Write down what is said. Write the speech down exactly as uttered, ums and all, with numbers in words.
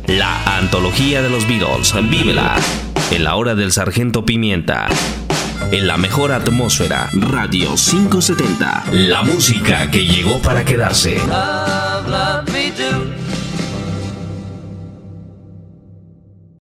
La antología de los Beatles, vívela. En la hora del Sargento Pimienta. En la mejor atmósfera, Radio quinientos setenta. La música que llegó para quedarse.